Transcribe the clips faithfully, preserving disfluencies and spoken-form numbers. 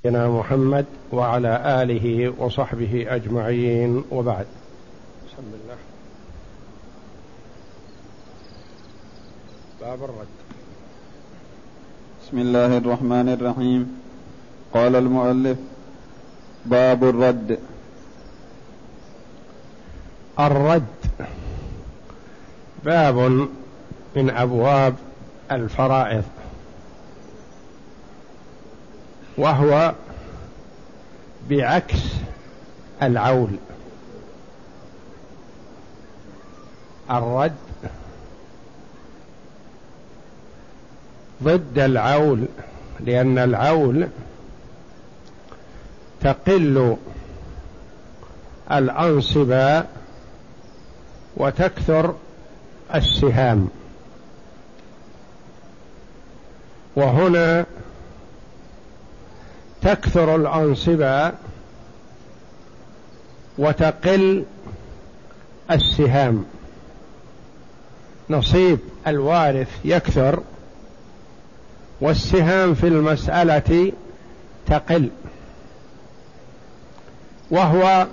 سيدنا محمد وعلى آله وصحبه أجمعين، وبعد. بسم الله. باب الرد. بسم الله الرحمن الرحيم. قال المؤلف: باب الرد. الرد باب من أبواب الفرائض، وهو بعكس العول. الرد ضد العول، لأن العول تقل الأنصبة وتكثر السهام، وهنا تكثر الأنصبة وتقل السهام، نصيب الوارث يكثر والسهام في المسألة تقل، وهو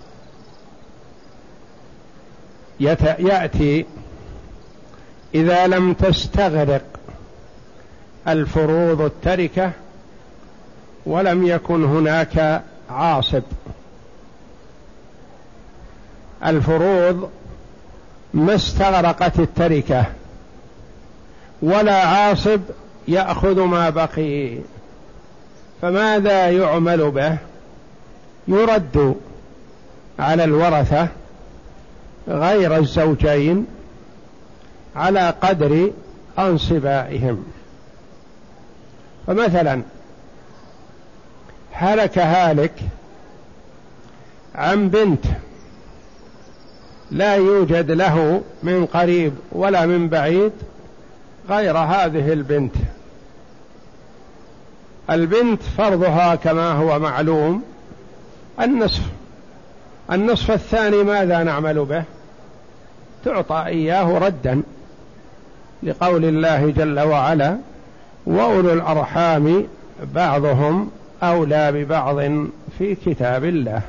يأتي إذا لم تستغرق الفروض التركة ولم يكن هناك عاصب. الفروض ما استغرقت التركة ولا عاصب يأخذ ما بقي، فماذا يعمل به؟ يرد على الورثة غير الزوجين على قدر أنصبائهم. فمثلا هلك هالك عن بنت لا يوجد له من قريب ولا من بعيد غير هذه البنت. البنت فرضها كما هو معلوم النصف. النصف الثاني ماذا نعمل به؟ تعطى إياه ردا، لقول الله جل وعلا: وأولو الأرحام بعضهم أولى ببعض في كتاب الله.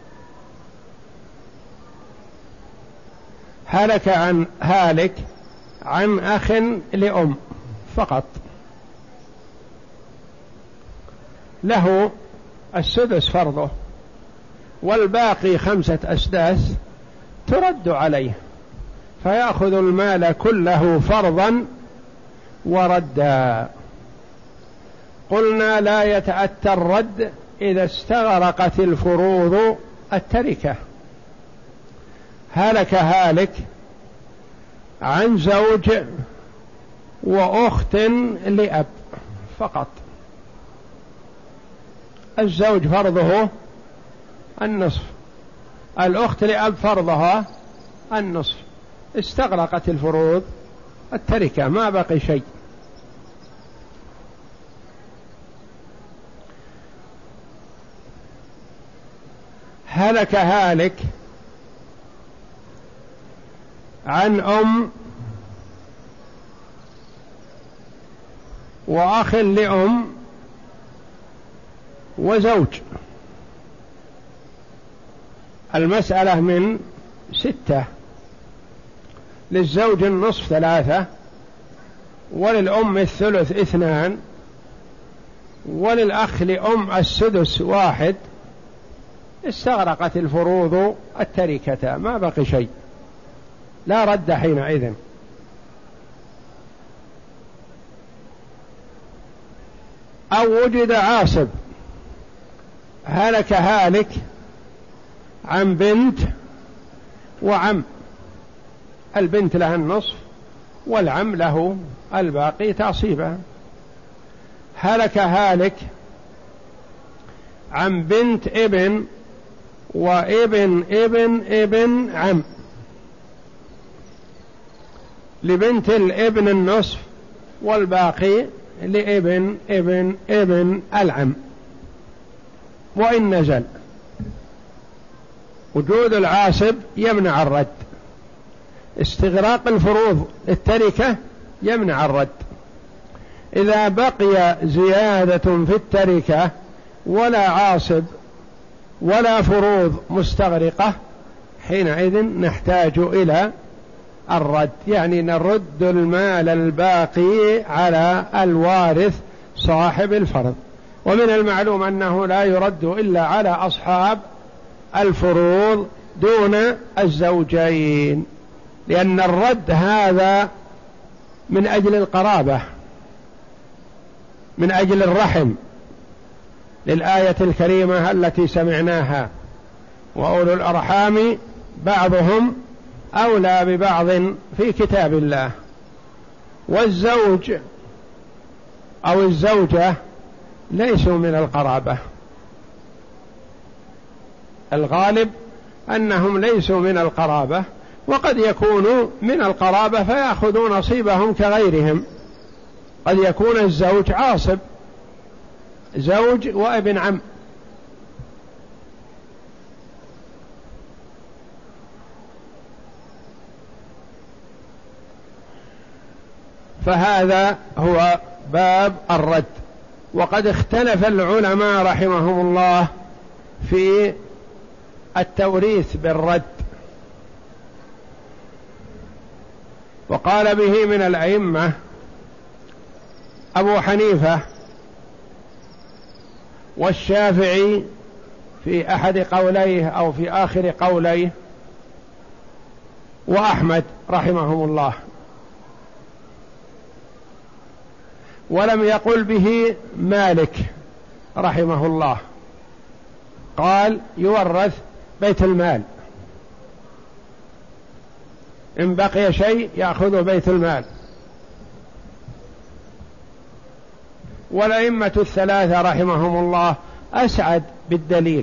هلك عن هالك عن أخ لأم فقط، له السدس فرضه، والباقي خمسة أسداس ترد عليه، فيأخذ المال كله فرضا وردا. قلنا لا يتأتى الرد إذا استغرقت الفروض التركة. هلك هالك عن زوج وأخت لأب فقط، الزوج فرضه النصف، الأخت لأب فرضها النصف، استغرقت الفروض التركة ما بقي شيء. هلك هالك عن أم وأخ لأم وزوج، المسألة من ستة، للزوج النصف ثلاثة، وللأم الثلث اثنان، وللأخ لأم السدس واحد. استغرقت الفروض التركة ما بقي شيء، لا رد حينئذ. أو وجد عاصب، هلك هالك عن بنت وعم، البنت لها النصف والعم له الباقي تعصيبا. هلك هالك عن بنت ابن وابن ابن ابن عم، لبنت الابن النصف والباقي لابن ابن ابن العم. وإن نزل وجود العاصب يمنع الرد، استغراق الفروض التركة يمنع الرد. إذا بقي زيادة في التركة ولا عاصب ولا فروض مستغرقة، حينئذ نحتاج إلى الرد، يعني نرد المال الباقي على الوارث صاحب الفرض. ومن المعلوم أنه لا يرد إلا على أصحاب الفروض دون الزوجين، لأن الرد هذا من أجل القرابة، من أجل الرحم، للآية الكريمة التي سمعناها: وأولو الأرحام بعضهم أولى ببعض في كتاب الله. والزوج أو الزوجة ليسوا من القرابة، الغالب أنهم ليسوا من القرابة، وقد يكونوا من القرابة فيأخذوا نصيبهم كغيرهم. قد يكون الزوج عاصب، زوج وابن عم، فهذا هو باب الرد. وقد اختلف العلماء رحمهم الله في التوريث بالرد، وقال به من الأئمة أبو حنيفة والشافعي في أحد قوليه أو في آخر قوليه، وأحمد رحمهم الله، ولم يقل به مالك رحمه الله، قال يورث بيت المال، إن بقي شيء يأخذ بيت المال. والأئمة الثلاثة رحمهم الله أسعد بالدليل،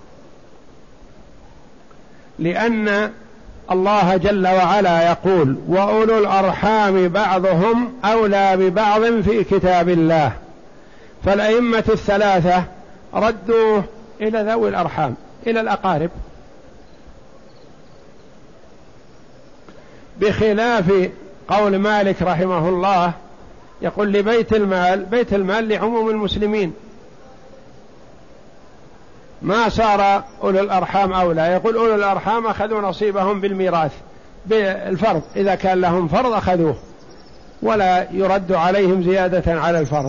لأن الله جل وعلا يقول: وأولو الأرحام بعضهم أولى ببعض في كتاب الله. فالأئمة الثلاثة ردوا إلى ذوي الأرحام، إلى الأقارب، بخلاف قول مالك رحمه الله يقول لبيت المال، بيت المال لعموم المسلمين، ما صار أولو الأرحام أولى، يقول أولو الأرحام أخذوا نصيبهم بالميراث بالفرض، إذا كان لهم فرض أخذوه، ولا يرد عليهم زيادة على الفرض.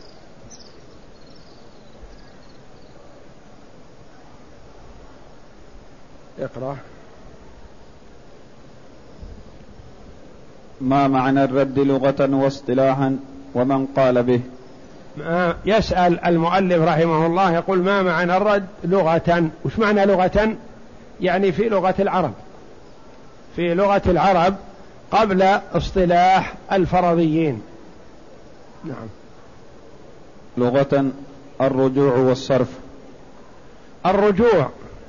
اقرأ. ما معنى الرد لغة واصطلاحا ومن قال به؟ يسأل المؤلف رحمه الله، يقول: ما معنى الرد لغة؟ وش معنى لغة؟ يعني في لغة العرب، في لغة العرب قبل اصطلاح الفرضيين. نعم. لغة الرجوع والصرف. الرجوع: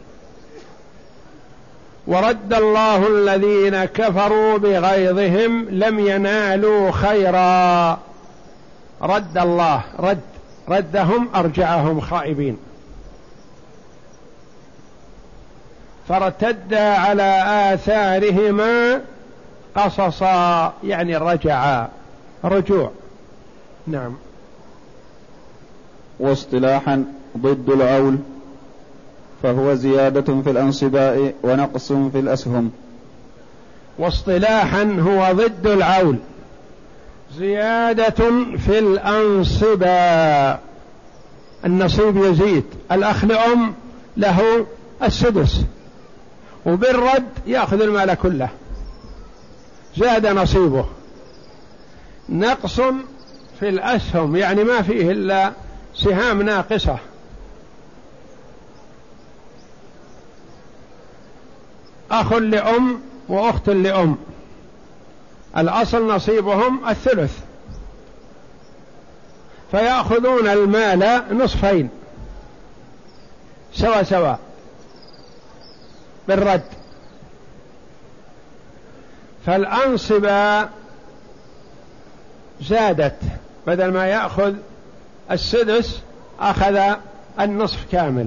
ورد الله الذين كفروا بغيظهم لم ينالوا خيرا. رد الله، رد ردهم أرجعهم خائبين، فارتدا على آثارهما قصصا، يعني رجعا، رجوع. نعم. واصطلاحا ضد العول، فهو زيادة في الأنصباء ونقص في الأسهم. واصطلاحا هو ضد العول، زيادة في الأنصباء، النصيب يزيد، الأخ لأم له السدس، وبالرد يأخذ المال كله، زاد نصيبه. نقص في الأسهم، يعني ما فيه إلا سهام ناقصة. أخ لأم وأخت لأم، الأصل نصيبهم الثلث، فيأخذون المال نصفين سوا سوا بالرد. فالأنصبة زادت، بدل ما يأخذ السدس أخذ النصف كامل.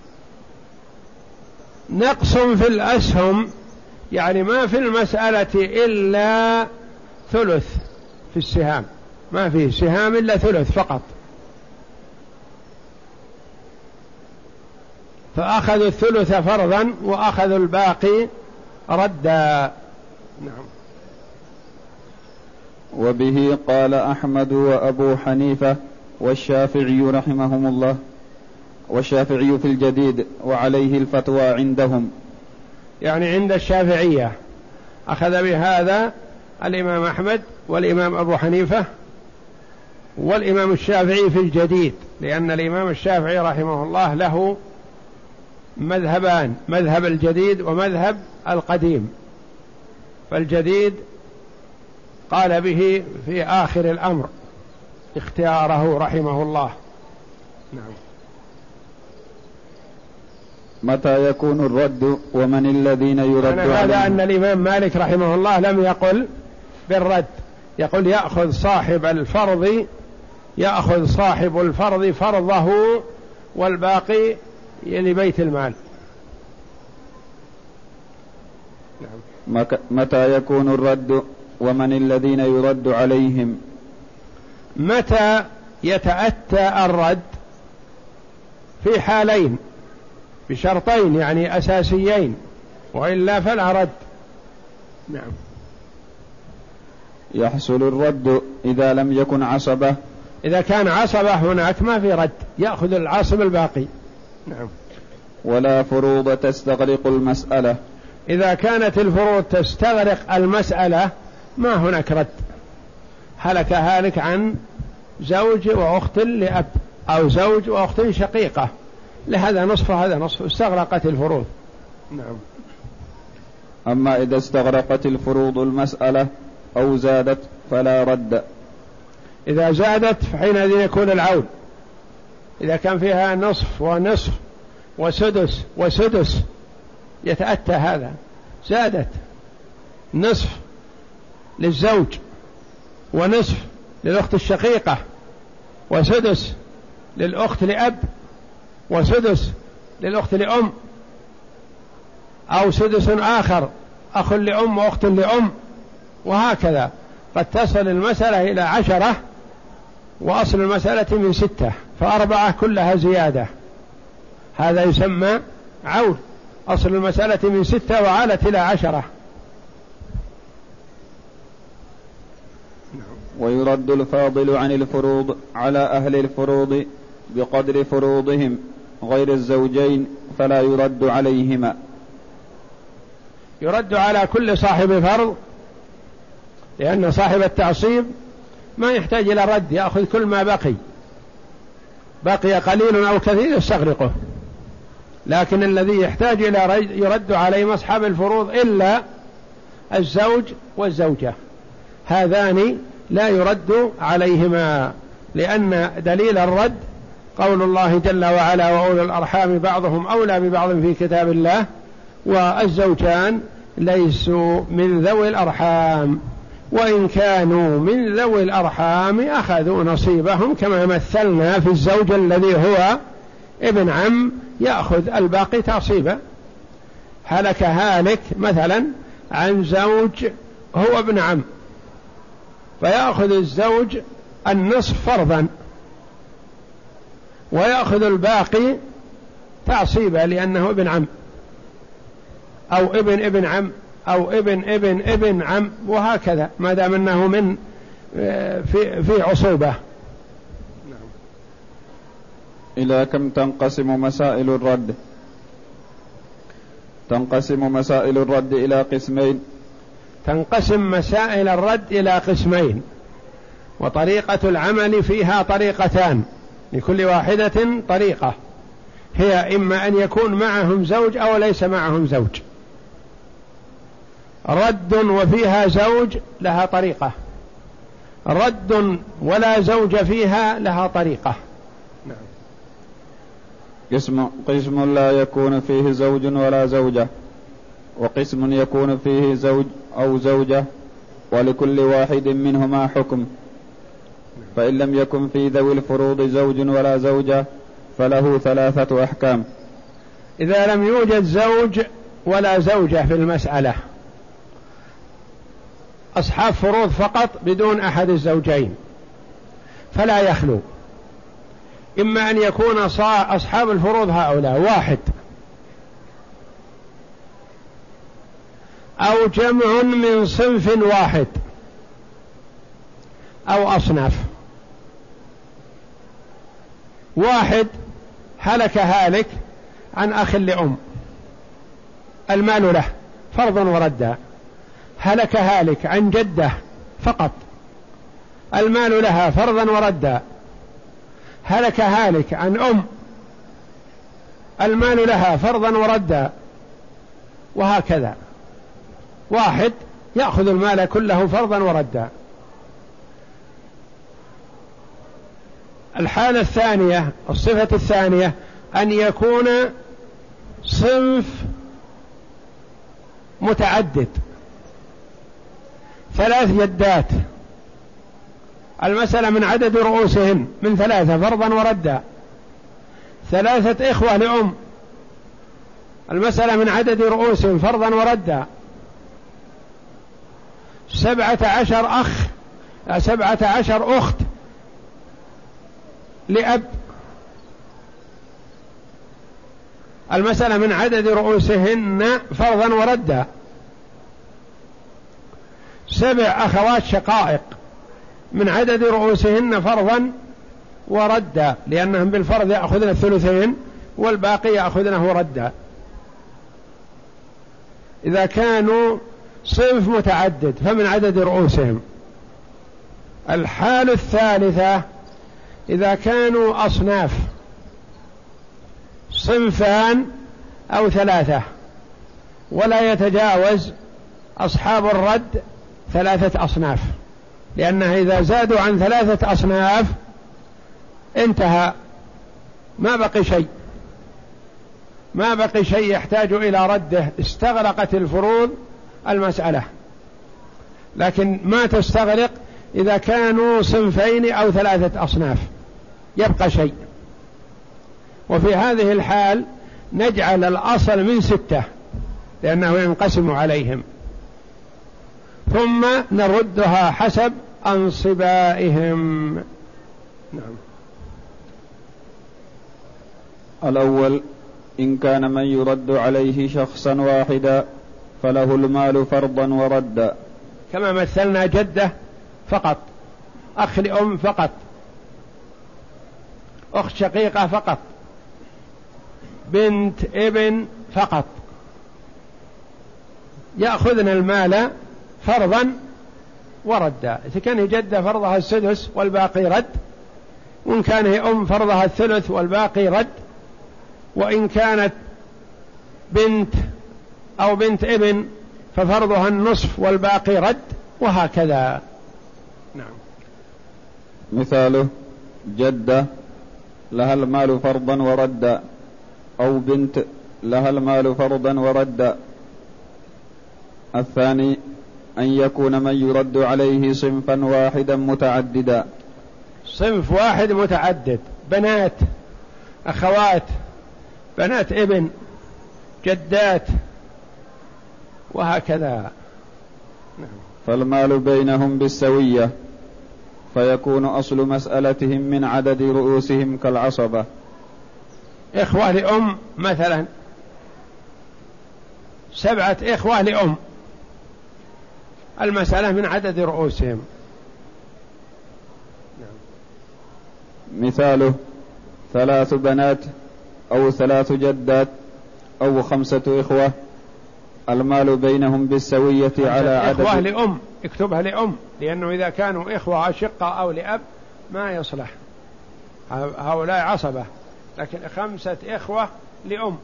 نقص في الأسهم، يعني ما في المسألة إلا ثلث في السهام، ما فيه سهام إلا ثلث فقط. فأخذوا الثلث فرضا وأخذوا الباقي ردا. نعم. وبه قال أحمد وأبو حنيفة والشافعي رحمهم الله، والشافعي في الجديد، وعليه الفتوى عندهم. يعني عند الشافعية أخذ بهذا الإمام أحمد والإمام أبو حنيفة والإمام الشافعي في الجديد، لأن الإمام الشافعي رحمه الله له مذهبان، مذهب الجديد ومذهب القديم، فالجديد قال به في آخر الأمر اختياره رحمه الله. نعم. متى يكون الرد ومن الذين يرد عليهم؟ هذا أن الإمام مالك رحمه الله لم يقل بالرد، يقول يأخذ صاحب الفرض يأخذ صاحب الفرض فرضه والباقي لبيت المال. نعم. متى يكون الرد ومن الذين يرد عليهم؟ متى يتأتى الرد؟ في حالين، بشرطين يعني أساسيين، وإلا فلا رد. نعم. يحصل الرد إذا لم يكن عصبة. إذا كان عصبة هناك ما في رد، يأخذ العاصب الباقي. نعم. ولا فروض تستغرق المسألة. إذا كانت الفروض تستغرق المسألة ما هناك رد. هلك هالك عن زوج وأخت لأب، أو زوج وأخت شقيقة، لهذا نصف هذا نصف، استغرقت الفروض. نعم. أما إذا استغرقت الفروض المسألة أو زادت فلا رد. إذا زادت فحينئذ يكون العول، إذا كان فيها نصف ونصف وسدس وسدس يتأتى هذا، زادت نصف للزوج ونصف للأخت الشقيقة وسدس للأخت لأب وسدس للأخت لأم، أو سدس آخر أخ لأم وأخت لأم، وهكذا قد تصل المسألة إلى عشرة وأصل المسألة من ستة، فأربعة كلها زيادة، هذا يسمى عول. أصل المسألة من ستة وعالت إلى عشرة. ويرد الفاضل عن الفروض على أهل الفروض بقدر فروضهم غير الزوجين فلا يرد عليهما. يرد على كل صاحب فرض، لأن صاحب التعصيب ما يحتاج إلى رد، يأخذ كل ما بقي، بقي قليل أو كثير يستغرقه. لكن الذي يحتاج إلى يرد عليه أصحاب الفروض إلا الزوج والزوجة، هذان لا يرد عليهما، لأن دليل الرد قول الله جل وعلا وأولو الأرحام بعضهم أولى ببعض في كتاب الله، والزوجان ليسوا من ذوي الأرحام، وإن كانوا من ذوي الأرحام أخذوا نصيبهم، كما مثلنا في الزوج الذي هو ابن عم يأخذ الباقي تعصيبا. هلك هالك مثلا عن زوج هو ابن عم، فيأخذ الزوج النصف فرضا ويأخذ الباقي تعصيبا لأنه ابن عم أو ابن ابن عم أو ابن ابن ابن عم، وهكذا ما دام أنه من في في عصوبة. إلى كم تنقسم مسائل الرد؟ تنقسم مسائل الرد إلى قسمين. تنقسم مسائل الرد إلى قسمين، وطريقة العمل فيها طريقتان، لكل واحدة طريقة، هي إما أن يكون معهم زوج أو ليس معهم زوج. رد وفيها زوج لها طريقة، رد ولا زوج فيها لها طريقة. نعم. قسم قسم لا يكون فيه زوج ولا زوجة، وقسم يكون فيه زوج أو زوجة، ولكل واحد منهما حكم. فإن لم يكن في ذوي الفروض زوج ولا زوجة فله ثلاثة أحكام. إذا لم يوجد زوج ولا زوجة في المسألة، أصحاب فروض فقط بدون أحد الزوجين، فلا يخلو، إما أن يكون أصحاب الفروض هؤلاء واحد أو جمع من صنف واحد أو أصناف. واحد هلك هالك عن أخ لأم، المال له فرضا وردا. هلك هالك عن جدة فقط، المال لها فرضا وردا. هلك هالك عن أم، المال لها فرضا وردا، وهكذا. واحد يأخذ المال كله فرضا وردا. الحالة الثانية، الصفة الثانية، أن يكون صنف متعدد، ثلاث جدات، المسألة من عدد رؤوسهن من ثلاثة فرضا وردا. ثلاثة إخوة لأم، المسألة من عدد رؤوسهم فرضا وردا. سبعة عشر أخ، سبعة عشر أخت لأب، المسألة من عدد رؤوسهن فرضا وردا. سبع أخوات شقائق، من عدد رؤوسهن فرضا وردا، لأنهم بالفرض يأخذن الثلثين والباقي يأخذنه ردا إذا كانوا صنف متعدد فمن عدد رؤوسهم. الحالة الثالثة إذا كانوا أصناف، صنفان أو ثلاثة، ولا يتجاوز أصحاب الرد ثلاثة أصناف، لأنه إذا زادوا عن ثلاثة أصناف انتهى، ما بقي شيء، ما بقي شيء يحتاج إلى رده، استغرقت الفروض المسألة. لكن ما تستغرق إذا كانوا صنفين أو ثلاثة أصناف، يبقى شيء. وفي هذه الحال نجعل الأصل من ستة لأنه ينقسم عليهم، ثم نردها حسب أنصبائهم. نعم. الأول: إن كان من يرد عليه شخصا واحدا فله المال فرضا وردا، كما مثلنا: جدة فقط، أخ لأم فقط، أخت شقيقة فقط، بنت ابن فقط، يأخذن المال فرضا وردا. إذا كان جدة فرضها السدس والباقي رد، وإن كان هي أم فرضها الثلث والباقي رد، وإن كانت بنت أو بنت ابن ففرضها النصف والباقي رد، وهكذا. نعم. مثاله: جدة لها المال فرضا وردا، أو بنت لها المال فرضا وردا. الثاني: أن يكون من يرد عليه صنفا واحدا متعددا، صنف واحد متعدد، بنات، أخوات، بنات ابن، جدات، وهكذا. فالمال بينهم بالسوية، فيكون أصل مسألتهم من عدد رؤوسهم كالعصبة. إخوة لأم مثلا، سبعة إخوة لأم، المسألة من عدد رؤوسهم. مثاله: ثلاث بنات أو ثلاث جدات أو خمسة إخوة، المال بينهم بالسوية على عدد. إخوة لأم، اكتبها لأم، لأنه إذا كانوا إخوة أشقة أو لأب ما يصلح، هؤلاء عصبة، لكن خمسة إخوة لأم.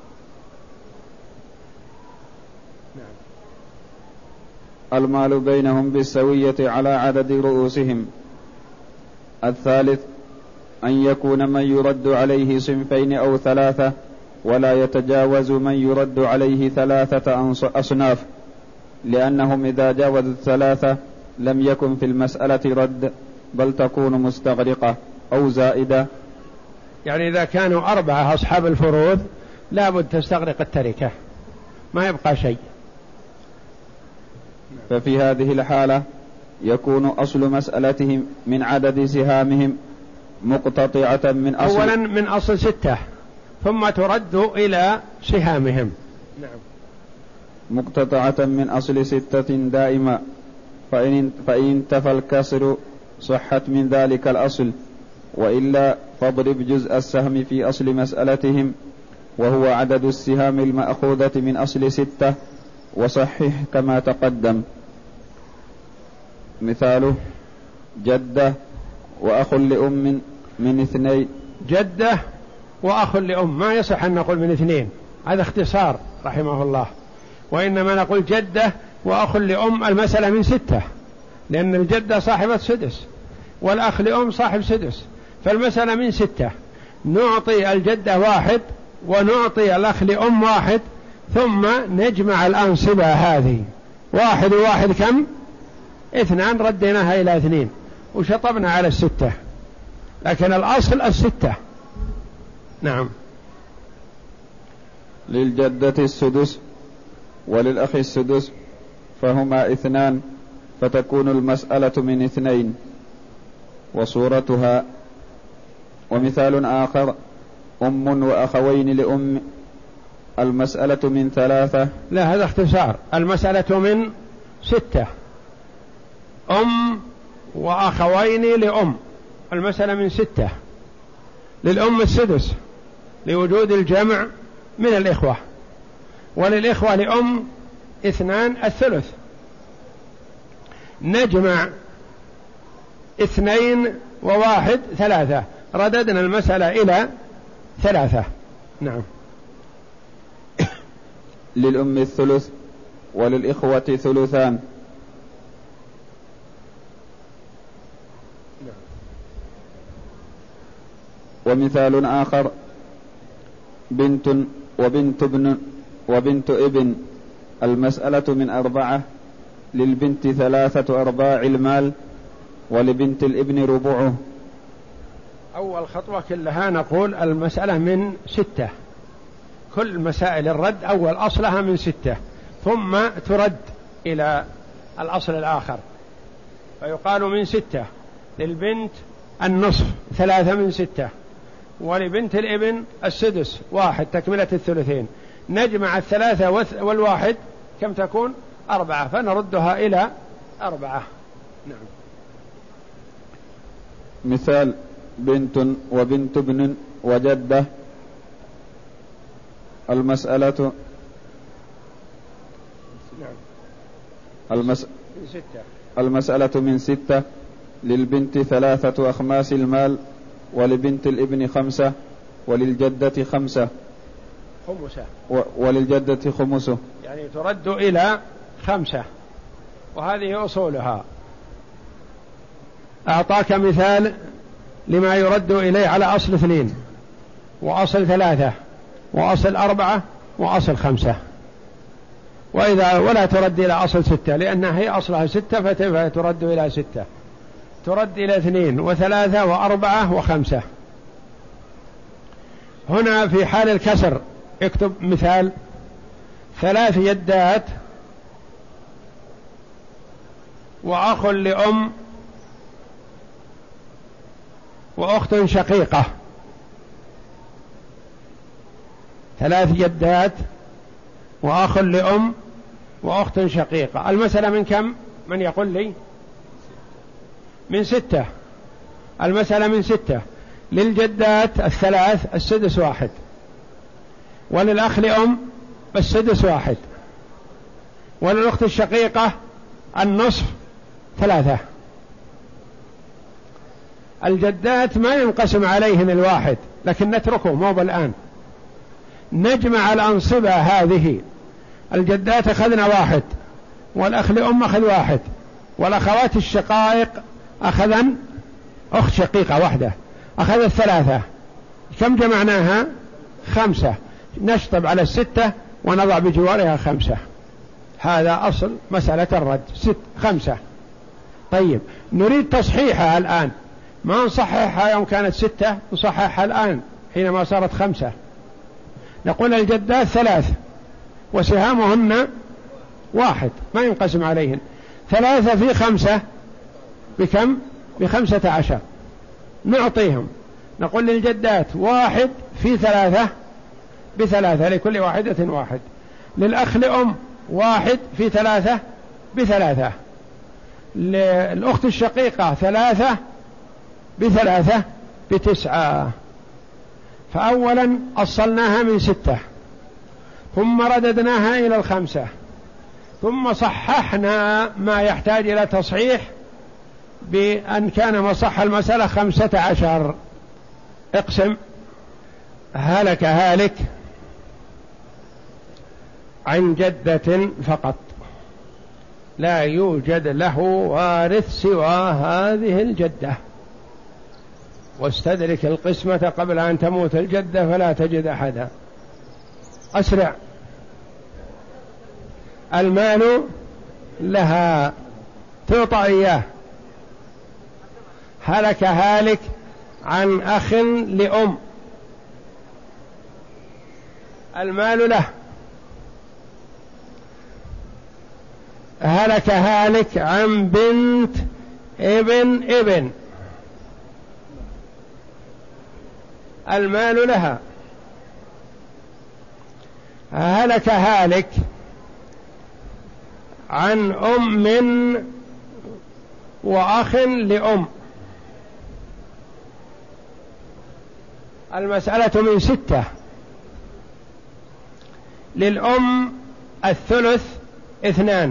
المال بينهم بالسوية على عدد رؤوسهم. الثالث: أن يكون من يرد عليه صنفين أو ثلاثة، ولا يتجاوز من يرد عليه ثلاثة أصناف، لأنهم إذا جاوزوا الثلاثة لم يكن في المسألة رد، بل تكون مستغرقة أو زائدة. يعني إذا كانوا أربعة أصحاب الفروض لابد تستغرق التركة، ما يبقى شيء. ففي هذه الحالة يكون أصل مسألتهم من عدد سهامهم مقتطعة من أصل، أولا من أصل ستة، ثم ترد إلى سهامهم. نعم. مقتطعة من أصل ستة دائما، فإن, فإن انتفى الكسر صحت من ذلك الأصل، وإلا فاضرب جزء السهم في أصل مسألتهم وهو عدد السهام المأخوذة من أصل ستة، وصحح كما تقدم. مثاله جدة وأخ لأم من اثنين. جدة وأخ لأم ما يصح أن نقول من اثنين، هذا اختصار رحمه الله، وإنما نقول جدة وأخ لأم المسألة من ستة، لأن الجدة صاحبة سدس والأخ لأم صاحب سدس، فالمسألة من ستة. نعطي الجدة واحد ونعطي الأخ لأم واحد، ثم نجمع الأنصبة هذه، واحد وواحد كم؟ اثنان، رديناها إلى اثنين وشطبنا على الستة، لكن الأصل الستة. نعم. للجدة السدس وللأخ السدس، فهما اثنان، فتكون المسألة من اثنين. وصورتها. ومثال آخر أم وأخوين لأم، المسألة من ثلاثة. لا، هذا اختصار، المسألة من ستة. أم وأخوين لأم، المسألة من ستة. للأم السدس لوجود الجمع من الإخوة، وللإخوة لأم اثنان الثلث. نجمع اثنين وواحد ثلاثة، رددنا المسألة إلى ثلاثة. نعم. للأم الثلث وللإخوة ثلثان. ومثال آخر بنت وبنت ابن وبنت ابن، المسألة من أربعة، للبنت ثلاثة أرباع المال ولبنت الابن ربعه. أول خطوة كلها نقول المسألة من ستة، كل مسائل الرد أول أصلها من ستة، ثم ترد إلى الأصل الآخر، فيقال من ستة. للبنت النصف ثلاثة من ستة، ولبنت الابن السدس واحد، تكملة الثلثين. نجمع الثلاثة والواحد كم تكون؟ أربعة، فنردها إلى أربعة. نعم. مثال بنت وبنت ابن وجدة، المسألة نعم. المس... من ستة. المسألة من ستة، للبنت ثلاثة أخماس المال ولبنت الابن خمسة وللجدة خمسة خمسة و... وللجدة خمسه، يعني ترد إلى خمسة، وهذه أصولها. أعطاك مثال لما يرد إليه على أصل اثنين وأصل ثلاثة وأصل أربعة وأصل خمسة، وإذا ولا ترد إلى أصل ستة لأنها هي أصلها ستة، فترد إلى ستة، ترد إلى اثنين وثلاثة وأربعة وخمسة. هنا في حال الكسر اكتب مثال ثلاث يدات وأخ لأم وأخت شقيقة. ثلاث يدات وأخ لأم وأخت شقيقة، المسألة من كم؟ من يقول لي؟ من ستة. المسألة من ستة. للجدات الثلاث السدس واحد، وللأخ لأم السدس واحد، وللأخت الشقيقة النصف ثلاثة. الجدات ما ينقسم عليهن الواحد، لكن نتركه مو بالآن. نجمع الأنصبة هذه، الجدات أخذنا واحد، والأخ لأم أخذ واحد، والأخوات الشقائق أخذن أخت شقيقة واحدة أخذت ثلاثة. كم جمعناها؟ خمسة. نشطب على الستة ونضع بجوارها خمسة. هذا أصل مسألة الرد، ست خمسة. طيب نريد تصحيحها الآن، ما نصححها يوم كانت ستة، نصححها الآن حينما صارت خمسة. نقول الجدات ثلاث وسهامهن واحد ما ينقسم عليهن، ثلاثة في خمسة بكم؟ بخمسة عشر. نعطيهم، نقول للجدات واحد في ثلاثة بثلاثة، لكل واحدة واحد. للأخ لأم واحد في ثلاثة بثلاثة، الأخت الشقيقة ثلاثة بثلاثة بتسعة. فأولا أصلناها من ستة، ثم رددناها إلى الخمسة، ثم صححنا ما يحتاج إلى تصحيح بأن كان مصح المسألة خمسة عشر. اقسم. هلك هالك عن جدة فقط، لا يوجد له وارث سوى هذه الجدة، واستدرك القسمة قبل أن تموت الجدة فلا تجد أحدا. أسرع. المال لها، تعطى إياه. هلك هالك عن أخ لأم، المال له. هلك هالك عن بنت ابن ابن، المال لها. هلك هالك عن أم وأخ لأم، المسألة من ستة. للأم الثلث اثنان،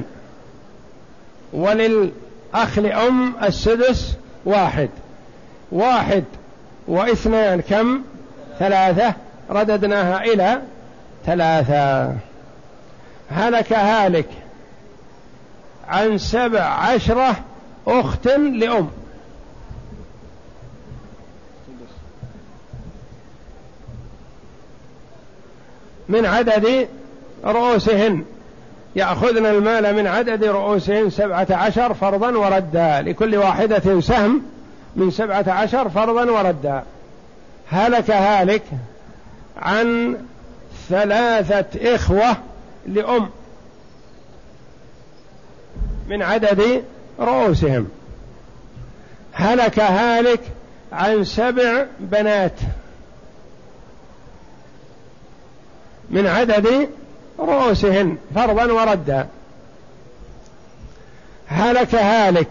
وللأخ لأم السدس واحد. واحد واثنان كم؟ ثلاثة، رددناها إلى ثلاثة. هلك هالك عن سبع عشرة أخت لأم، من عدد رؤوسهن، يأخذن المال من عدد رؤوسهن سبعة عشر فرضا وردا، لكل واحدة سهم من سبعة عشر فرضا وردا. هلك هالك عن ثلاثة إخوة لأم من عدد رؤوسهم. هلك هالك عن سبع بنات من عدد رؤوسهن فرضا وردا. هلك هالك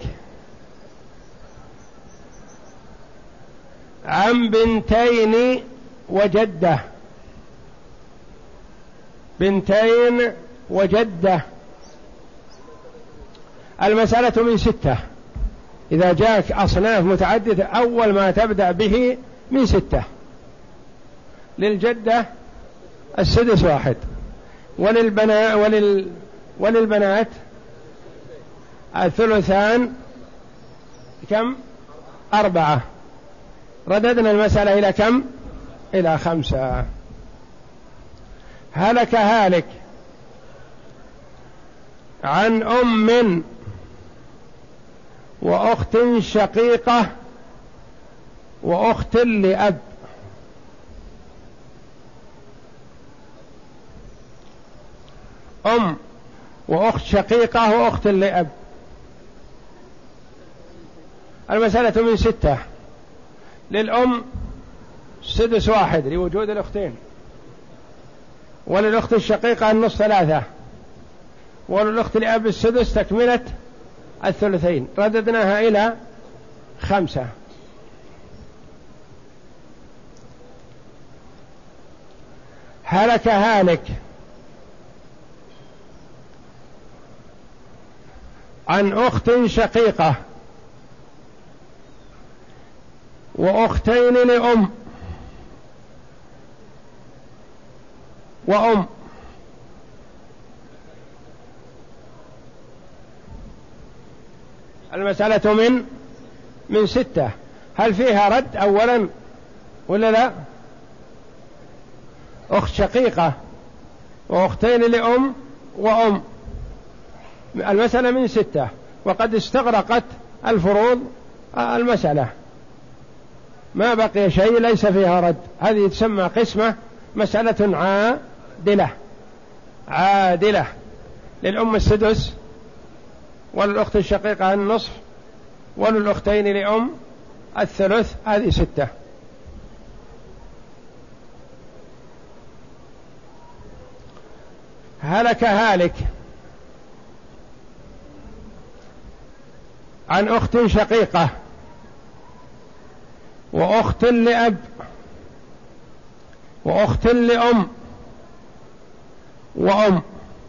عن بنتين وجدة، بنتين وجدة، المسألة من ستة. إذا جاءك أصناف متعددة أول ما تبدأ به من ستة. للجدة السدس واحد، وللبنا ولل وللبنات الثلثان كم؟ أربعة. رددنا المسألة إلى كم؟ إلى خمسة. هلك هالك عن أم وأخت شقيقة وأخت لأب، أم وأخت شقيقة وأخت لأب، المسألة من ستة. للأم سدس واحد لوجود الأختين، وللأخت الشقيقة النصف ثلاثة، وللأخت لأب السدس تكملة الثلثين، رددناها إلى خمسة. هلك هالك عن أخت شقيقة وأختين لأم وأم، المسألة من من ستة. هل فيها رد أولا ولا لا؟ أخت شقيقة وأختين لأم وأم، المسألة من ستة، وقد استغرقت الفروض المسألة، ما بقي شيء ليس فيها رد. هذه تسمى قسمة مسألة عادلة. عادلة. للأم السدس، وللأخت الشقيقة النصف، وللأختين لأم الثلث، هذه ستة. هلك هالك عن أخت شقيقة وأخت لأب وأخت لأم وأم.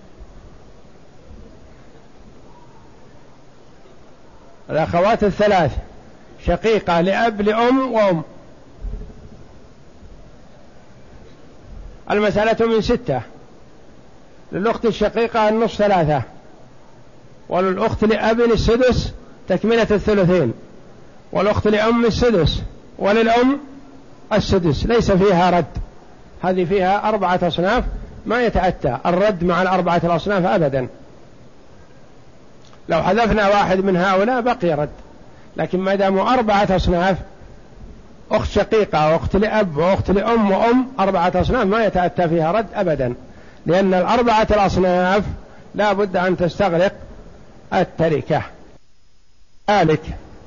الأخوات الثلاث شقيقة لأب لأم وأم. المسألة من ستة، للأخت الشقيقة النصف ثلاثة، وللأخت لأب السدس تكملة الثلثين، والأخت لأم السدس، وللأم السدس. ليس فيها رد، هذه فيها أربعة أصناف، ما يتأتى الرد مع الأربعة الأصناف أبدا. لو حذفنا واحد من هؤلاء بقي رد، لكن ما داموا أربعة أصناف، أخت شقيقة وأخت لأب وأخت لأم وأم، أربعة أصناف ما يتأتى فيها رد أبدا، لأن الأربعة الأصناف لا بد أن تستغرق التركة. ذلك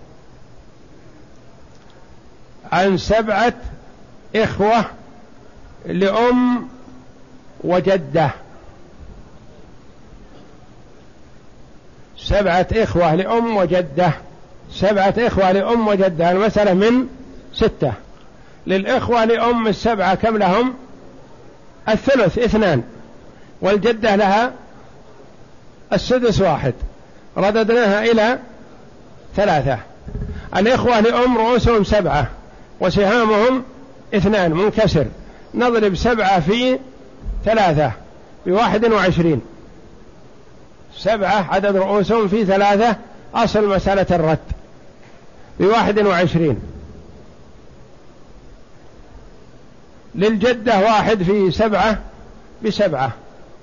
عن سبعة إخوة لأم وجدة. سبعة إخوة لأم وجدة، سبعة إخوة لأم وجدة. المسألة من ستة. للإخوة لأم السبعة كم لهم؟ الثلث اثنان، والجدة لها السدس واحد، رددناها إلى ثلاثة. الإخوة لأم رؤوسهم سبعة وسهامهم اثنان منكسر، نضرب سبعة في ثلاثة بواحد وعشرين. سبعة عدد رؤوسهم في ثلاثة، أصل مسألة الرد بواحد وعشرين. للجدة واحد في سبعة بسبعة،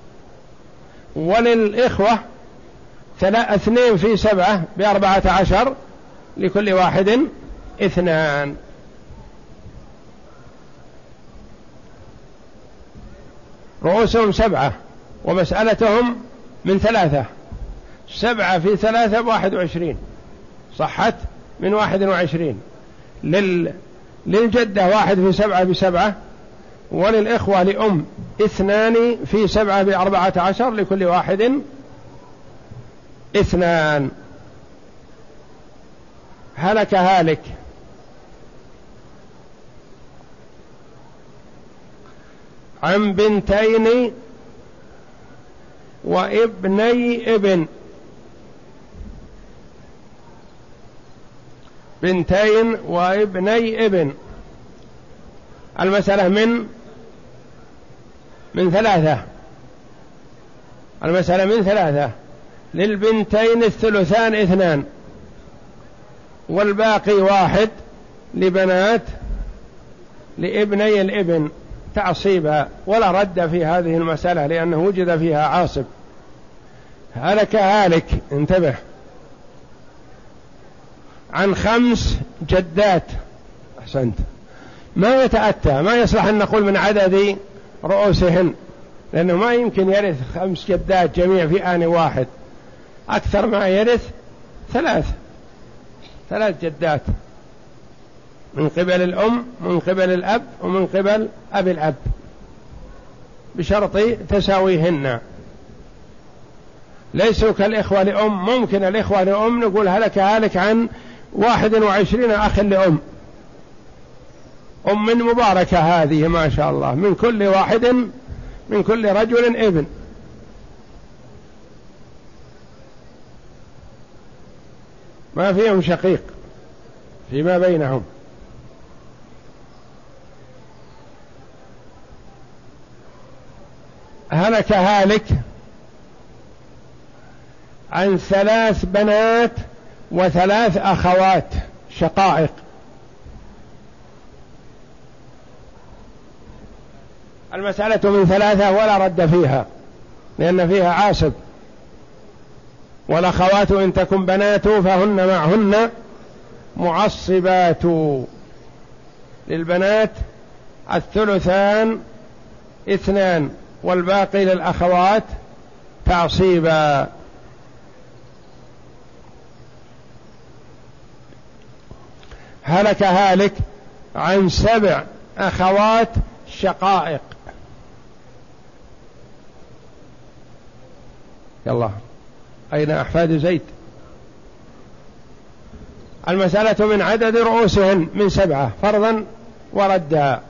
وللإخوة اثنين في سبعة بأربعة عشر، لكل واحد اثنان. رؤوسهم سبعة ومسألتهم من ثلاثة، سبعة في ثلاثة بواحد وعشرين، صحت من واحد وعشرين. لل... للجدة واحد في سبعة بسبعة، وللإخوة لأم اثنان في سبعة بأربعة عشر، لكل واحد اثنان. هلك هالك عن بنتين وابني ابن. بنتين وابني ابن. المسألة من من ثلاثة. المسألة من ثلاثة. للبنتين الثلثان اثنان، والباقي واحد لبنات لابني الابن تعصيبا، ولا رد في هذه المسألة لأنه وجد فيها عاصب. هلك هالك، انتبه، عن خمس جدات. أحسنت. ما يتأتى، ما يصلح أن نقول من عدد رؤوسهن، لأنه ما يمكن يرث خمس جدات جميع في آن واحد. أكثر ما يرث ثلاث ثلاث جدات، من قبل الأم، من قبل الأب، ومن قبل أبي الأب، بشرط تساويهن. ليسوا كالإخوة لأم. ممكن الإخوة لأم نقول هلك هالك عن واحد وعشرين أخ لأم. أم من مباركة هذه ما شاء الله، من كل واحد من كل رجل ابن. ما فيهم شقيق فيما بينهم. هلك هالك عن ثلاث بنات وثلاث أخوات شقائق. المسألة من ثلاثة ولا رد فيها، لأن فيها عاصب. والأخوات إن تكن بنات فهن معهن معصبات. للبنات الثلثان اثنان، والباقي للأخوات تعصيبا. هلك هالك عن سبع أخوات شقائق. يلا، أين أحفاد زيد؟ المسألة من عدد رؤوسهن من سبعة فرضا وردا.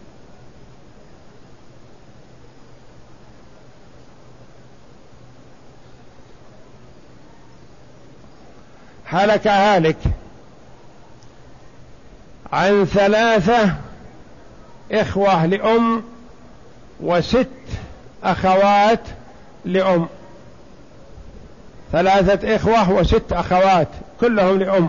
هلك هالك عن ثلاثة إخوة لأم وست أخوات لأم، ثلاثة إخوة وست أخوات كلهم لأم.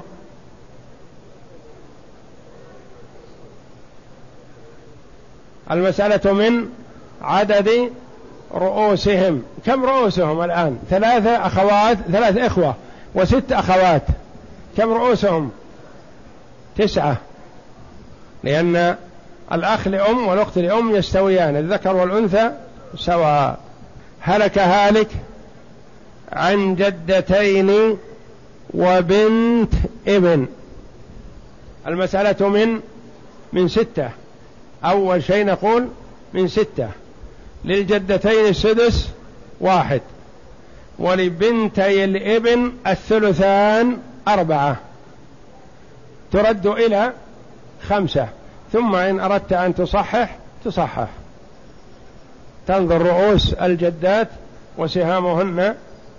المسألة من عدد رؤوسهم. كم رؤوسهم الآن؟ ثلاثة أخوات، ثلاث إخوة وست أخوات، كم رؤوسهم؟ تسعة، لأن الأخ لأم والأخت لأم يستويان، الذكر والأنثى سواء. هلك هالك عن جدتين وبنت ابن. المسألة من من ستة. أول شيء نقول من ستة. للجدتين السدس واحد، ولبنتي الابن الثلثان أربعة، ترد إلى خمسة. ثم إن أردت أن تصحح تصحح، تنظر رؤوس الجدات وسهامهن،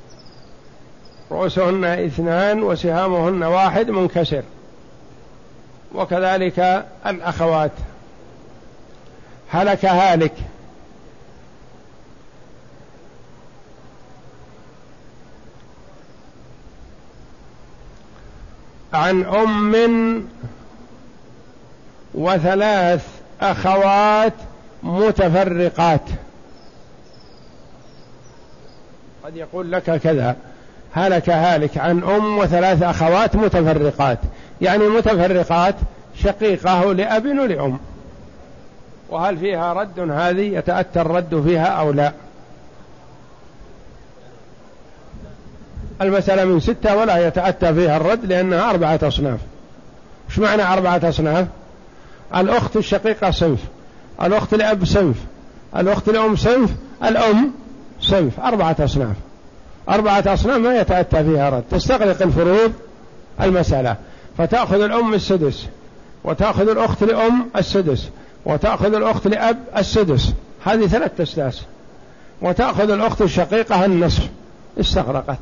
رؤوسهن اثنان وسهامهن واحد منكسر، وكذلك الأخوات. هلك هالك عن أم وثلاث أخوات متفرقات. قد يقول لك كذا: هلك هالك عن أم وثلاث أخوات متفرقات، يعني متفرقات شقيقة لأب ولأم. وهل فيها رد؟ هذه يتأتى الرد فيها أو لا؟ المسألة من ستة ولا يتأتى فيها الرد، لأنها أربعة أصناف. إيش معنى أربعة أصناف؟ الأخت الشقيقة صنف، الأخت لأب صنف، الأخت لأم صنف، الأم صنف، أربعة أصناف. أربعة أصناف ما يتأتى فيها رد، تستغرق الفروض المسألة، فتأخذ الأم السدس، وتأخذ الأخت لأم السدس، وتأخذ الأخت لأب السدس، هذه ثلاث أسداس، وتأخذ الأخت الشقيقة النصف، استغرقت.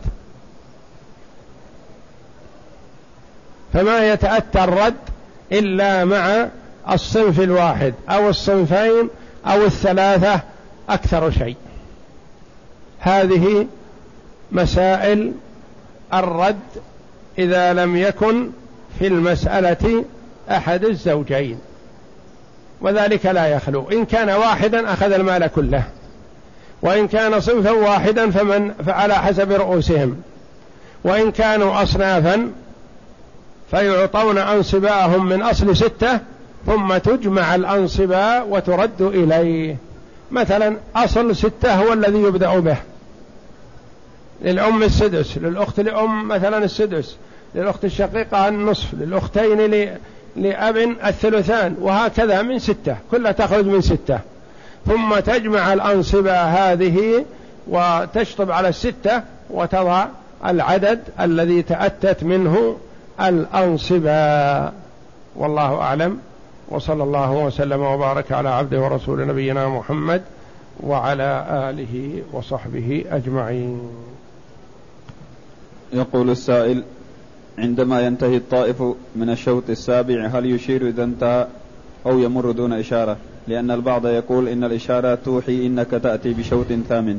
فما يتأتى الرد إلا مع الصنف الواحد أو الصنفين أو الثلاثة أكثر شيء. هذه مسائل الرد إذا لم يكن في المسألة أحد الزوجين، وذلك لا يخلو. إن كان واحدا أخذ المال كله، وإن كان صنفا واحدا فمن فعلى حسب رؤوسهم، وإن كانوا أصنافا فيعطون أنصباءهم من أصل ستة، ثم تجمع الأنصباء وترد إليه. مثلا أصل ستة هو الذي يبدأ به، للأم السدس، للأخت لأم مثلا السدس، للأخت الشقيقة النصف، للأختين لأب الثلثان، وهكذا من ستة، كلها تخرج من ستة. ثم تجمع الأنصبة هذه وتشطب على الستة وتضع العدد الذي تأتت منه الأنصبة. والله أعلم، وصلى الله وسلم وبارك على عبده ورسول نبينا محمد وعلى آله وصحبه أجمعين. يقول السائل: عندما ينتهي الطائف من الشوط السابع هل يشير إذا انتهى أو يمر دون إشارة؟ لأن البعض يقول إن الإشارة توحي إنك تأتي بشوط ثامن.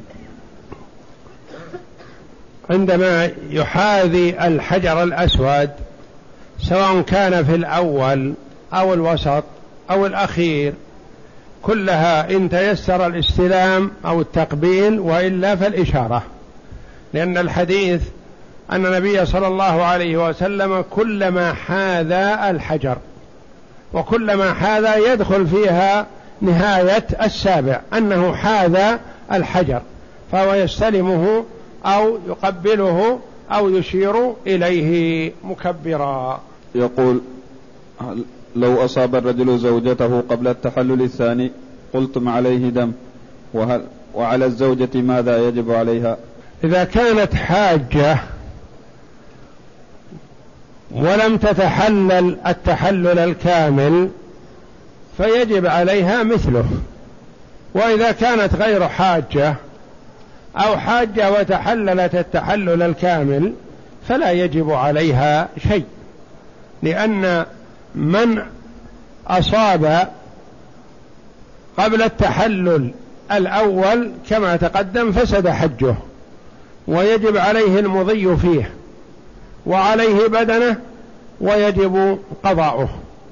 عندما يحاذي الحجر الأسود سواء كان في الأول أو الوسط أو الأخير كلها إن تيسر الاستلام أو التقبيل، وإلا فالإشارة، لأن الحديث أن النبي صلى الله عليه وسلم كلما حاذى الحجر، وكلما حاذى يدخل فيها نهاية السابع، أنه حاذى الحجر فهو يستلمه أو يقبله أو يشير إليه مكبرا. يقول: لو أصاب الرجل زوجته قبل التحلل الثاني قلتم عليه دم، وهل وعلى الزوجة ماذا يجب عليها؟ إذا كانت حاجة ولم تتحلل التحلل الكامل فيجب عليها مثله. وإذا كانت غير حاجة أو حاجة وتحللت التحلل الكامل فلا يجب عليها شيء، لأن من أصاب قبل التحلل الأول كما تقدم فسد حجه، ويجب عليه المضي فيه وعليه بدنه ويجب قضاؤه.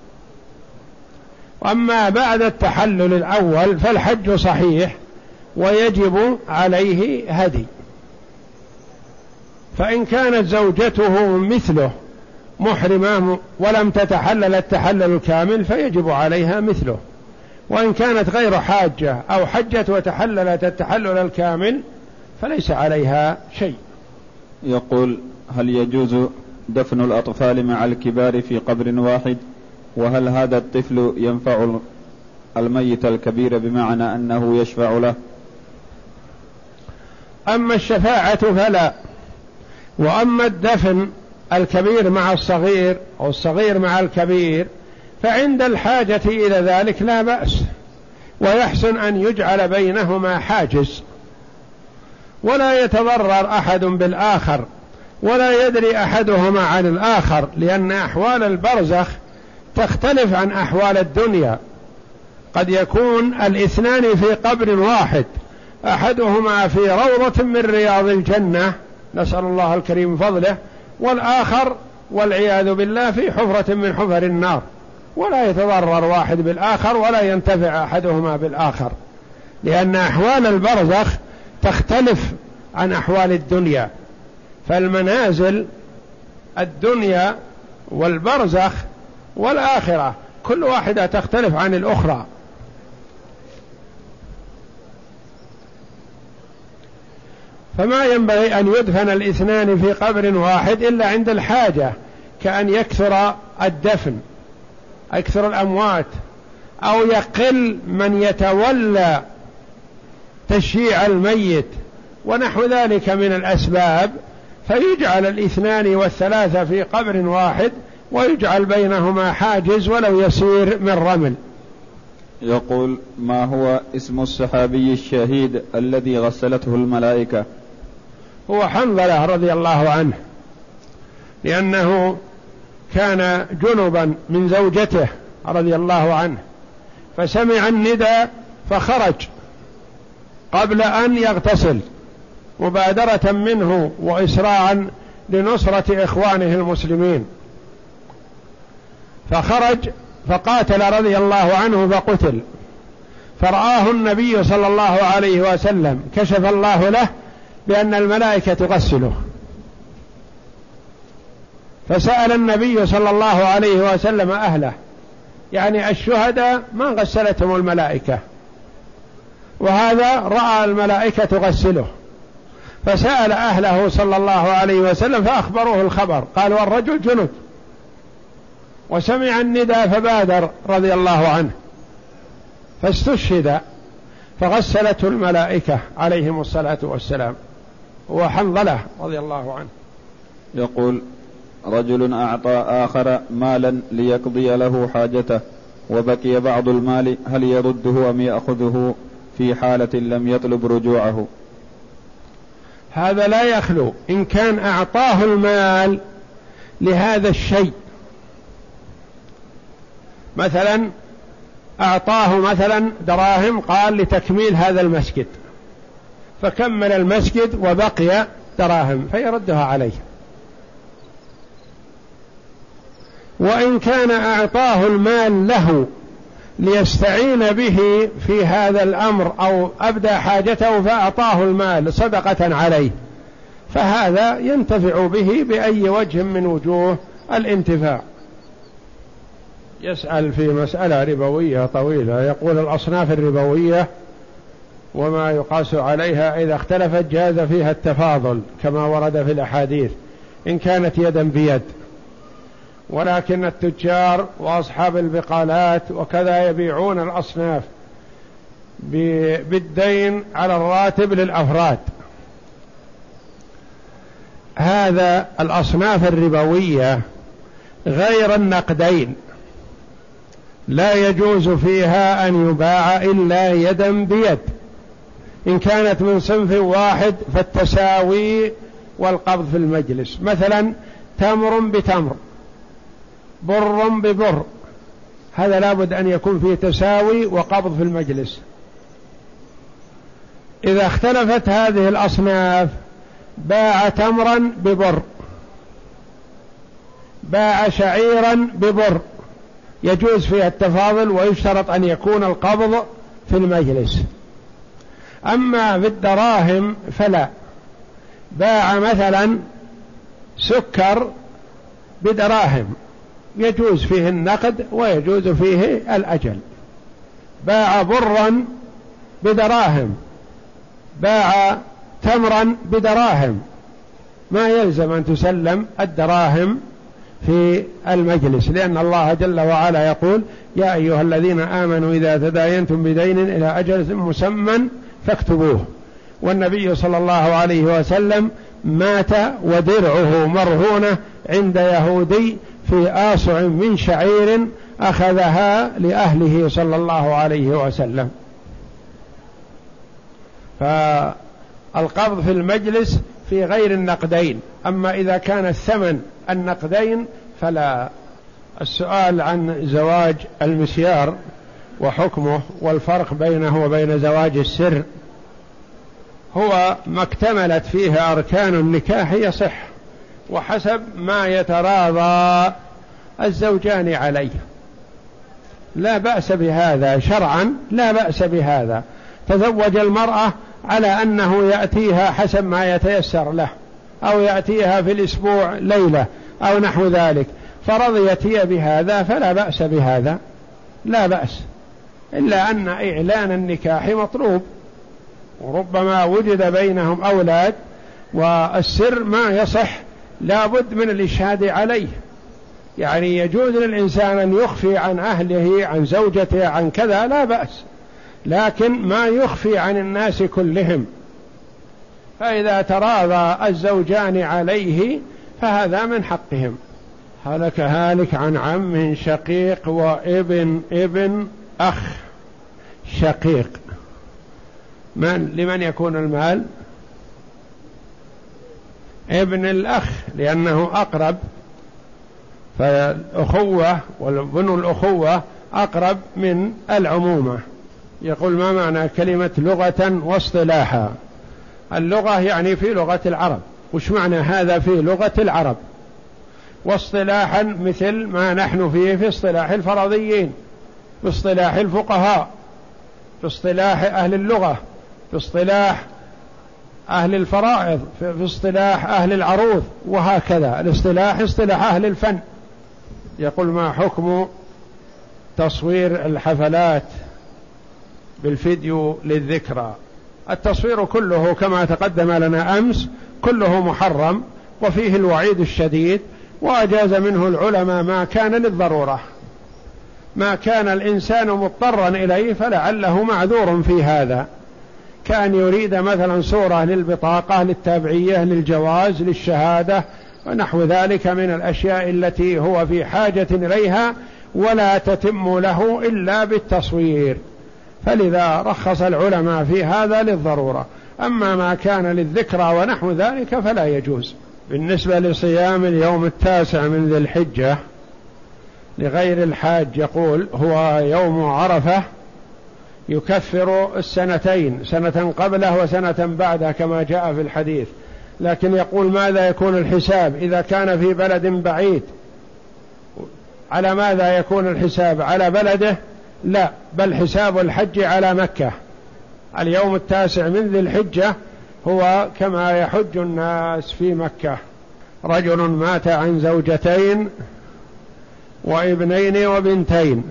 أما بعد التحلل الأول فالحج صحيح ويجب عليه هدي. فإن كانت زوجته مثله محرمة ولم تتحلل التحلل الكامل فيجب عليها مثله، وإن كانت غير حاجة أو حجت وتحللت التحلل الكامل فليس عليها شيء. يقول: هل يجوز دفن الأطفال مع الكبار في قبر واحد؟ وهل هذا الطفل ينفع الميت الكبير بمعنى أنه يشفع له؟ أما الشفاعة فلا، وأما الدفن الكبير مع الصغير أو الصغير مع الكبير فعند الحاجة إلى ذلك لا بأس، ويحسن أن يجعل بينهما حاجز ولا يتضرر أحد بالآخر ولا يدري أحدهما عن الآخر، لأن أحوال البرزخ تختلف عن أحوال الدنيا. قد يكون الاثنان في قبر واحد، أحدهما في روضة من رياض الجنة نسأل الله الكريم فضله، والآخر والعياذ بالله في حفرة من حفر النار، ولا يتضرر واحد بالآخر ولا ينتفع أحدهما بالآخر، لأن أحوال البرزخ تختلف عن أحوال الدنيا. فالمنازل الدنيا والبرزخ والآخرة كل واحدة تختلف عن الأخرى. فما ينبغي أن يدفن الاثنان في قبر واحد إلا عند الحاجة، كأن يكثر الدفن، يكثر الأموات، أو يقل من يتولى تشييع الميت ونحو ذلك من الأسباب، فيجعل الاثنان والثلاثة في قبر واحد ويجعل بينهما حاجز ولو يسير من رمل. يقول: ما هو اسم الصحابي الشهيد الذي غسلته الملائكة؟ هو حنظلة رضي الله عنه، لأنه كان جنبا من زوجته رضي الله عنه، فسمع الندى فخرج قبل أن يغتسل مبادرة منه وإسراعا لنصرة إخوانه المسلمين، فخرج فقاتل رضي الله عنه فقتل، فرآه النبي صلى الله عليه وسلم، كشف الله له بأن الملائكة تغسله، فسأل النبي صلى الله عليه وسلم أهله، يعني الشهداء ما غسلتهم الملائكة، وهذا رأى الملائكة تغسله، فسأل أهله صلى الله عليه وسلم فأخبروه الخبر، قالوا الرجل جنب وسمع الندى فبادر رضي الله عنه فاستشهد، فغسلته الملائكة عليهم الصلاة والسلام، هو حنظلة رضي الله عنه. يقول: رجل أعطى آخر مالا ليقضي له حاجته وبقي بعض المال، هل يرده أم يأخذه في حالة لم يطلب رجوعه؟ هذا لا يخلو، إن كان أعطاه المال لهذا الشيء، مثلا أعطاه مثلا دراهم قال لتكميل هذا المسجد، فكمل المسجد وبقي دراهم فيردها عليه. وإن كان أعطاه المال له ليستعين به في هذا الأمر أو أبدى حاجته فأعطاه المال صدقة عليه، فهذا ينتفع به بأي وجه من وجوه الانتفاع. يسأل في مسألة ربوية طويلة، يقول: الأصناف الربوية وما يقاس عليها إذا اختلفت جاز فيها التفاضل كما ورد في الأحاديث إن كانت يدا بيد، ولكن التجار وأصحاب البقالات وكذا يبيعون الأصناف بالدين على الراتب للأفراد. هذا الأصناف الربوية غير النقدين لا يجوز فيها أن يباع إلا يدا بيد. إن كانت من صنف واحد فالتساوي والقبض في المجلس، مثلا تمر بتمر، بر ببر، هذا لابد أن يكون فيه تساوي وقبض في المجلس. إذا اختلفت هذه الأصناف باع تمرا ببر، باع شعيرا ببر، يجوز فيها التفاضل ويشترط أن يكون القبض في المجلس. أما في الدراهم فلا، باع مثلا سكر بدراهم يجوز فيه النقد ويجوز فيه الأجل. باع برا بدراهم، باع تمرا بدراهم، ما يلزم أن تسلم الدراهم في المجلس، لأن الله جل وعلا يقول: يا أيها الذين آمنوا إذا تداينتم بدين إلى أجل مسمى فاكتبوه. والنبي صلى الله عليه وسلم مات ودرعه مرهونة عند يهودي في آصع من شعير أخذها لأهله صلى الله عليه وسلم. فالقبض في المجلس في غير النقدين. أما إذا كان الثمن النقدين فلا. السؤال عن زواج المسيار وحكمه والفرق بينه وبين زواج السر، هو ما اكتملت فيه أركان النكاح يصح، وحسب ما يتراضى الزوجان عليه، لا بأس بهذا شرعا، لا بأس بهذا. تزوج المرأة على أنه يأتيها حسب ما يتيسر له، أو يأتيها في الأسبوع ليلة أو نحو ذلك، فرضيت هي بهذا فلا بأس بهذا، لا بأس، إلا أن إعلان النكاح مطلوب، وربما وجد بينهم أولاد، والسر ما يصح لابد من الإشهاد عليه. يعني يجوز للإنسان أن يخفي عن أهله، عن زوجته، عن كذا، لا بأس، لكن ما يخفي عن الناس كلهم. فإذا تراضى الزوجان عليه فهذا من حقهم. هلك هالك عن عم شقيق وابن ابن أخ شقيق، من لمن يكون المال؟ ابن الأخ، لأنه أقرب، فالأخوة والبنو الأخوة أقرب من العمومة. يقول: ما معنى كلمة لغة واصطلاحا؟ اللغة يعني في لغة العرب، وش معنى هذا في لغة العرب؟ واصطلاحا مثل ما نحن فيه في اصطلاح الفرضيين، في اصطلاح الفقهاء، في اصطلاح أهل اللغة، في اصطلاح أهل الفرائض، في اصطلاح أهل العروض، وهكذا. الاصطلاح اصطلاح أهل الفن. يقول: ما حكم تصوير الحفلات بالفيديو للذكرى؟ التصوير كله كما تقدم لنا أمس كله محرم، وفيه الوعيد الشديد، وأجاز منه العلماء ما كان للضرورة. ما كان الإنسان مضطرا إليه فلعله معذور في هذا، كان يريد مثلا صورة للبطاقة، للتابعية، للجواز، للشهادة ونحو ذلك من الأشياء التي هو في حاجة إليها، ولا تتم له إلا بالتصوير، فلذا رخص العلماء في هذا للضرورة. أما ما كان للذكرى ونحو ذلك فلا يجوز. بالنسبة لصيام اليوم التاسع من ذي الحجة لغير الحاج، يقول: هو يوم عرفة يكفر السنتين، سنة قبله وسنة بعده كما جاء في الحديث، لكن يقول: ماذا يكون الحساب إذا كان في بلد بعيد؟ على ماذا يكون الحساب؟ على بلده؟ لا، بل حساب الحج على مكة. اليوم التاسع من ذي الحجة هو كما يحج الناس في مكة. رجل مات عن زوجتين وابنين وبنتين،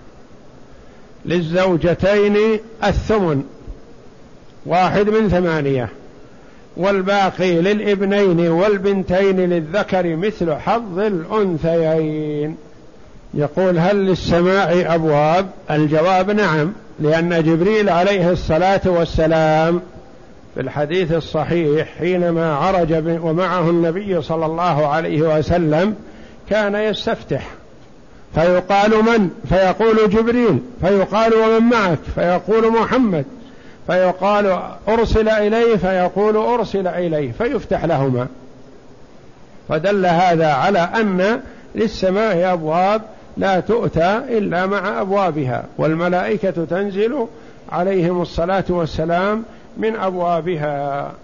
للزوجتين الثمن، واحد من ثمانية، والباقي للابنين والبنتين للذكر مثل حظ الأنثيين. يقول: هل للسماع أبواب؟ الجواب نعم، لأن جبريل عليه الصلاة والسلام في الحديث الصحيح حينما عرج ومعه النبي صلى الله عليه وسلم كان يستفتح فيقال من؟ فيقول جبريل، فيقال ومن معك؟ فيقول محمد، فيقال أرسل إليه، فيقول أرسل إليه، فيفتح لهما. فدل هذا على أن للسماء أبواب لا تؤتى إلا مع أبوابها، والملائكة تنزل عليهم الصلاة والسلام من أبوابها.